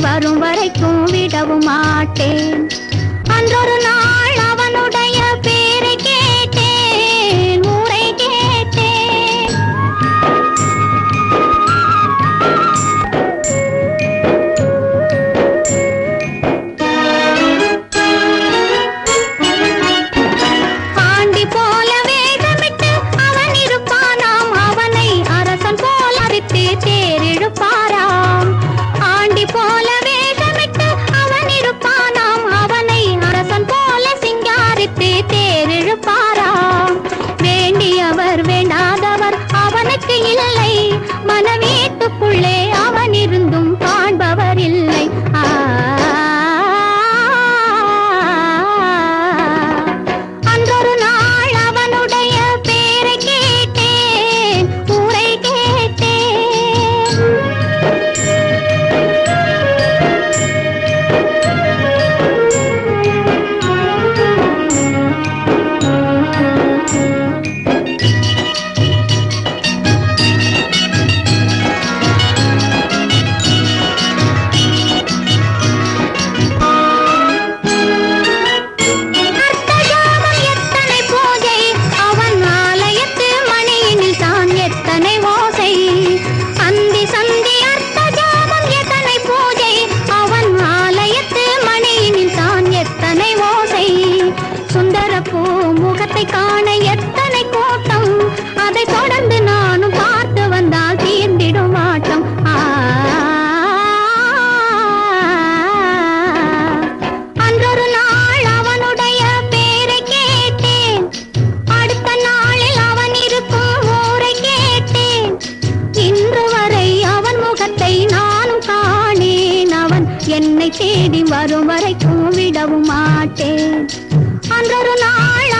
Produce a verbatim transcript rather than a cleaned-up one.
வரும் வரைக்கும் விடவும் மாட்டேன். அன்றொரு நாள் அவனுடைய பேரை கேட்டேன், ஊரை கேட்டேன். ஆண்டி போல வேகமிட்டு அவன் இருப்பானாம், அவனை அரசன் போல அரித்து தேரிழுப்பாராம். ஆண்டி போல வேகமிட்டு அவன் இருப்பானாம், அவனை அரசன் போல சிங்காரித்து தேரிழுப்பாராம். வேண்டியவர் வேண்டாதவர் அவனுக்கு இல்லை, மனவீட்டுக்குள்ளே அவன் இருந்தும் காண்பவர் இல்லை. ஆ அன்றொரு நாள் அவனுடைய பேரை கேட்டேன், ஊரை கேட்டேன். அர்த்தஜாமம் எத்தனை பூஜை, அவன் ஆலயத்து மணியினில் தான் எத்தனை ஓசை. அந்தி சந்தி அர்த்தஜாமம் எத்தனை பூஜை, அவன் ஆலயத்து மணியினில் தான் எத்தனை ஓசை. சுந்தர பூ முகத்தை காண எத்தனை கூட்டம், அதை தொடர்ந்து நானும் பார்த்து வந்தால் தீர்ந்திடும் ஆட்டம். ஆ அன்றொரு நாள் அவனுடைய பேரை கேட்டேன், அடுத்த நாளில் அவன் இருக்கும் ஊரை கேட்டேன். இன்று வரை அவன் முகத்தை நானும் காணேன், அவன் என்னை தேடி வரும் வரைக்கும் விடவும் மாட்டேன். அன்றொரு நாள்